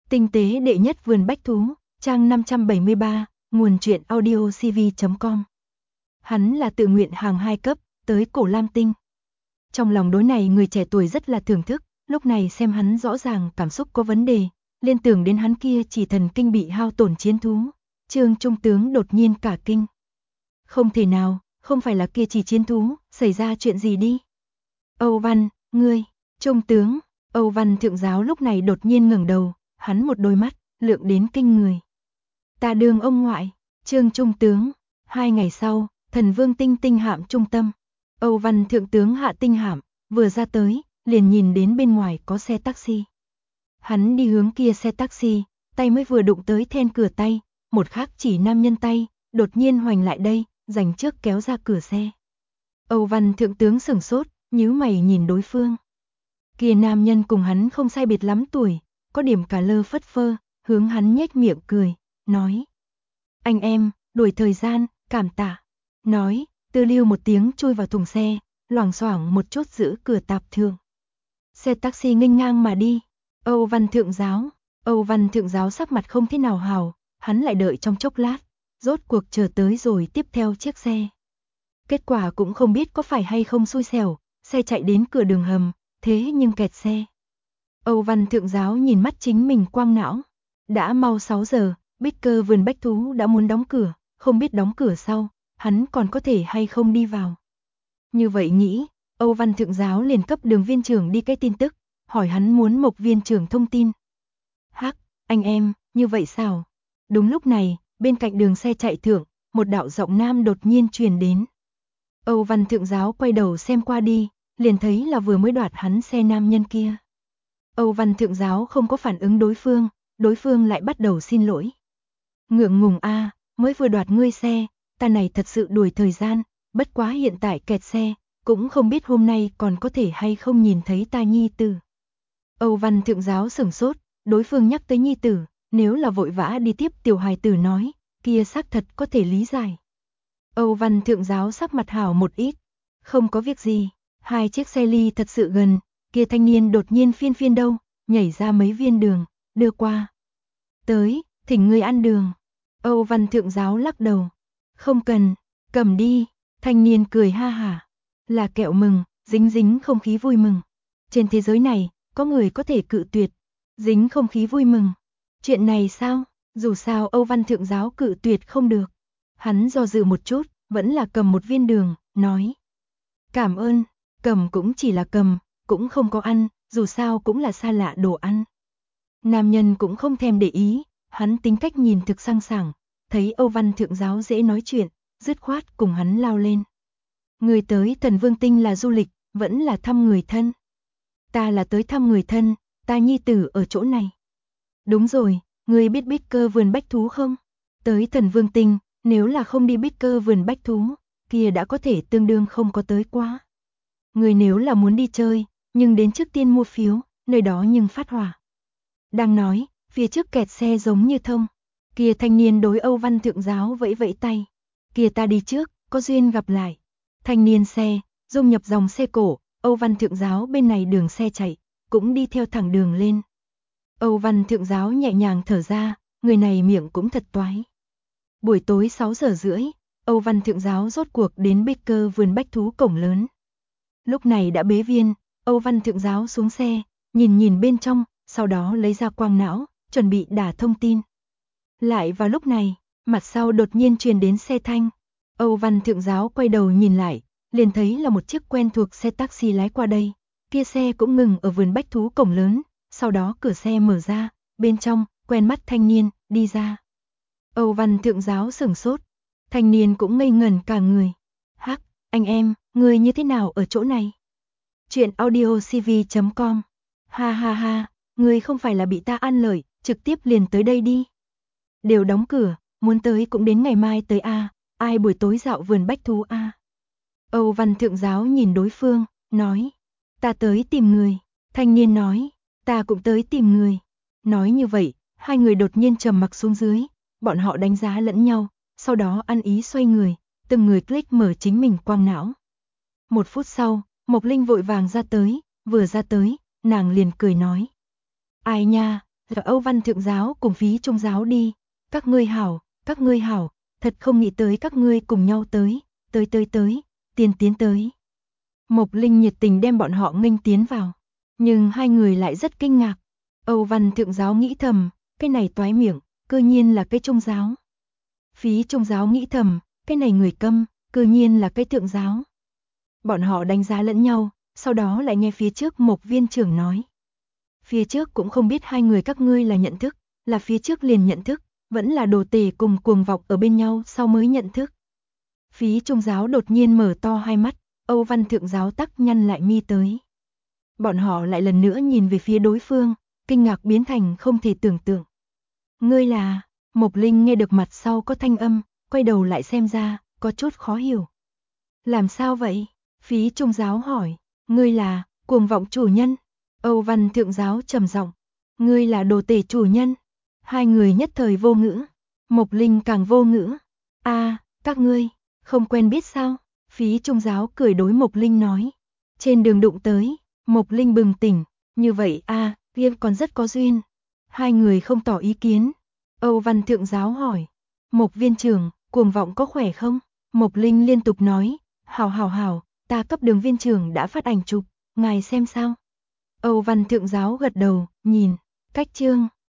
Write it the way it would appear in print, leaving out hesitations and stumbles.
Tinh tế đệ nhất vườn bách thú, trang 573, nguồn truyện audio cv.com. Hắn là tự nguyện hàng 2 cấp, tới Cổ Lam Tinh. Trong lòng đối này người trẻ tuổi rất là thưởng thức, lúc này xem hắn rõ ràng cảm xúc có vấn đề, liên tưởng đến hắn kia chỉ thần kinh bị hao tổn chiến thú. Trương Trung tướng đột nhiên cả kinh. Không thể nào, không phải là kia chỉ chiến thú, xảy ra chuyện gì đi. Âu Văn, ngươi, Trung tướng, Âu Văn thượng giáo lúc này đột nhiên ngẩng đầu, hắn một đôi mắt, lượng đến kinh người. Ta đương ông ngoại, Trương Trung tướng, 2 ngày sau, Thần Vương tinh tinh hạm trung tâm. Âu Văn thượng tướng hạ tinh hạm, vừa ra tới, liền nhìn đến bên ngoài có xe taxi. Hắn đi hướng kia xe taxi, tay mới vừa đụng tới then cửa tay, một khắc chỉ nam nhân tay, đột nhiên hoành lại đây, dành trước kéo ra cửa xe. Âu Văn thượng tướng sửng sốt, nhíu mày nhìn đối phương. Kia nam nhân cùng hắn không sai biệt lắm tuổi, có điểm cả lơ phất phơ, hướng hắn nhếch miệng cười, nói. Anh em, đuổi thời gian, cảm tạ. Nói, tư lưu một tiếng chui vào thùng xe, loảng xoảng một chút giữ cửa tạp thượng. Xe taxi nghênh ngang mà đi. Âu Văn thượng giáo sắc mặt không thế nào hào, hắn lại đợi trong chốc lát, rốt cuộc chờ tới rồi tiếp theo chiếc xe. Kết quả cũng không biết có phải hay không xui xẻo, xe chạy đến cửa đường hầm, thế nhưng kẹt xe. Âu Văn thượng giáo nhìn mắt chính mình quang não. Đã mau 6 giờ, Bích Cơ vườn bách thú đã muốn đóng cửa, không biết đóng cửa sau, hắn còn có thể hay không đi vào. Như vậy nghĩ, Âu Văn thượng giáo liền cấp Đường viên trưởng đi cái tin tức, hỏi hắn muốn Mộc viên trưởng thông tin. Hắc, anh em, như vậy sao? Đúng lúc này, bên cạnh đường xe chạy thượng, một đạo giọng nam đột nhiên truyền đến. Âu Văn thượng giáo quay đầu xem qua đi, liền thấy là vừa mới đoạt hắn xe nam nhân kia. Âu Văn thượng giáo không có phản ứng đối phương lại bắt đầu xin lỗi. Ngượng ngùng a, mới vừa đoạt ngươi xe, ta này thật sự đuổi thời gian, bất quá hiện tại kẹt xe, cũng không biết hôm nay còn có thể hay không nhìn thấy ta nhi tử. Âu Văn thượng giáo sửng sốt, đối phương nhắc tới nhi tử, nếu là vội vã đi tiếp tiểu hài tử nói, kia xác thật có thể lý giải. Âu Văn thượng giáo sắc mặt hảo một ít, không có việc gì, 2 chiếc xe ly thật sự gần, kia thanh niên đột nhiên phiên đâu, nhảy ra mấy viên đường, đưa qua. Tới, thỉnh ngươi ăn đường. Âu Văn thượng giáo lắc đầu. Không cần, cầm đi. Thanh niên cười ha hả. Là kẹo mừng, dính không khí vui mừng. Trên thế giới này, có người có thể cự tuyệt. Dính không khí vui mừng. Chuyện này sao? Dù sao Âu Văn thượng giáo cự tuyệt không được. Hắn do dự một chút, vẫn là cầm một viên đường, nói. Cảm ơn, cầm cũng chỉ là cầm, cũng không có ăn, dù sao cũng là xa lạ đồ ăn. Nam nhân cũng không thèm để ý, hắn tính cách nhìn thực sang sảng, thấy Âu Văn thượng giáo dễ nói chuyện, dứt khoát cùng hắn lao lên. Người tới Thần Vương Tinh là du lịch, vẫn là thăm người thân. Ta là tới thăm người thân, ta nhi tử ở chỗ này. Đúng rồi, ngươi biết Bích Cơ vườn bách thú không? Tới Thần Vương Tinh, nếu là không đi Bích Cơ vườn bách thú, kia đã có thể tương đương không có tới quá. Người nếu là muốn đi chơi, nhưng đến trước tiên mua phiếu, nơi đó nhưng phát hỏa. Đang nói, phía trước kẹt xe giống như thông. Kia thanh niên đối Âu Văn thượng giáo vẫy vẫy tay. Kia ta đi trước, có duyên gặp lại. Thanh niên xe, dung nhập dòng xe cổ, Âu Văn thượng giáo bên này đường xe chạy, cũng đi theo thẳng đường lên. Âu Văn thượng giáo nhẹ nhàng thở ra, người này miệng cũng thật toái. Buổi tối 6 giờ rưỡi, Âu Văn thượng giáo rốt cuộc đến Bích Cơ vườn bách thú cổng lớn. Lúc này đã bế viên, Âu Văn thượng giáo xuống xe, nhìn bên trong, sau đó lấy ra quang não, chuẩn bị đả thông tin. Lại vào lúc này, mặt sau đột nhiên truyền đến xe thanh. Âu Văn thượng giáo quay đầu nhìn lại, liền thấy là một chiếc quen thuộc xe taxi lái qua đây. Kia xe cũng ngừng ở vườn bách thú cổng lớn, sau đó cửa xe mở ra, bên trong, quen mắt thanh niên, đi ra. Âu Văn thượng giáo sửng sốt, thanh niên cũng ngây ngẩn cả người. Hắc, anh em, người như thế nào ở chỗ này? Chuyện audio cv.com. Ha ha ha, người không phải là bị ta ăn lợi, trực tiếp liền tới đây đi. Đều đóng cửa, muốn tới cũng đến ngày mai tới a, ai buổi tối dạo vườn bách thú a. Âu Văn thượng giáo nhìn đối phương, nói, ta tới tìm người. Thanh niên nói, ta cũng tới tìm người. Nói như vậy, 2 người đột nhiên trầm mặc xuống dưới, bọn họ đánh giá lẫn nhau, sau đó ăn ý xoay người, từng người click mở chính mình quang não. 1 phút sau, Mộc Linh vội vàng ra tới, vừa ra tới, nàng liền cười nói. Ai nha, Giờ Âu Văn Thượng giáo cùng Phí Trung giáo đi. Các ngươi hảo, thật không nghĩ tới các ngươi cùng nhau tới, tiến tới. Mộc Linh nhiệt tình đem bọn họ nghênh tiến vào, nhưng hai người lại rất kinh ngạc. Âu Văn Thượng giáo nghĩ thầm, cái này toái miệng, cư nhiên là cái Trung giáo. Phí Trung giáo nghĩ thầm, cái này người câm, cư nhiên là cái Thượng giáo. Bọn họ đánh giá lẫn nhau, sau đó lại nghe phía trước Mộc viên trưởng nói. Phía trước cũng không biết hai người các ngươi là nhận thức, là phía trước liền nhận thức, vẫn là đồ tể cùng cuồng vọng ở bên nhau sau mới nhận thức. Phí Trung giáo đột nhiên mở to hai mắt, Âu Văn Thượng giáo tắc nhăn lại mi tới. Bọn họ lại lần nữa nhìn về phía đối phương, kinh ngạc biến thành không thể tưởng tượng. Ngươi là, Mộc Linh nghe được mặt sau có thanh âm, quay đầu lại xem ra, có chút khó hiểu. Làm sao vậy? Phí Trung giáo hỏi, ngươi là, cuồng vọng chủ nhân. Âu Văn Thượng giáo trầm giọng, ngươi là đồ tể chủ nhân. Hai người nhất thời vô ngữ, Mộc Linh càng vô ngữ. Các ngươi, không quen biết sao? Phí Trung giáo cười đối Mộc Linh nói. Trên đường đụng tới, Mộc Linh bừng tỉnh, như vậy kia còn rất có duyên. Hai người không tỏ ý kiến. Âu Văn Thượng giáo hỏi, Mộc viên trưởng, cuồng vọng có khỏe không? Mộc Linh liên tục nói, hảo, ta cấp Đường viên trưởng đã phát ảnh chụp, ngài xem sao? Âu Văn Thượng giáo gật đầu, nhìn, cách chương